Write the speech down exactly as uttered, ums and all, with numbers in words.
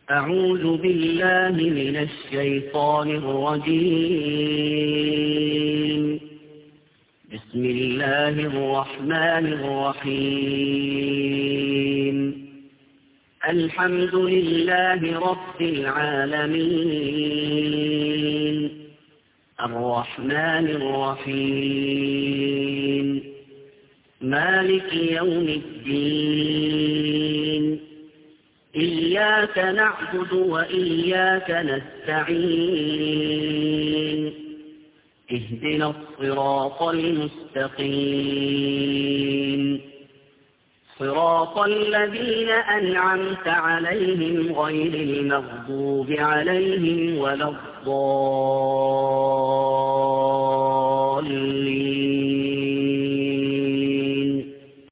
أعوذ بالله من الشيطان الرجيم. بسم الله الرحمن الرحيم. الحمد لله رب العالمين، الرحمن الرحيم، مالك يوم الدين. إياك نعبد وإياك نستعين. اهدنا الصراط المستقيم، صراط الذين أنعمت عليهم غير المغضوب عليهم ولا الضالين.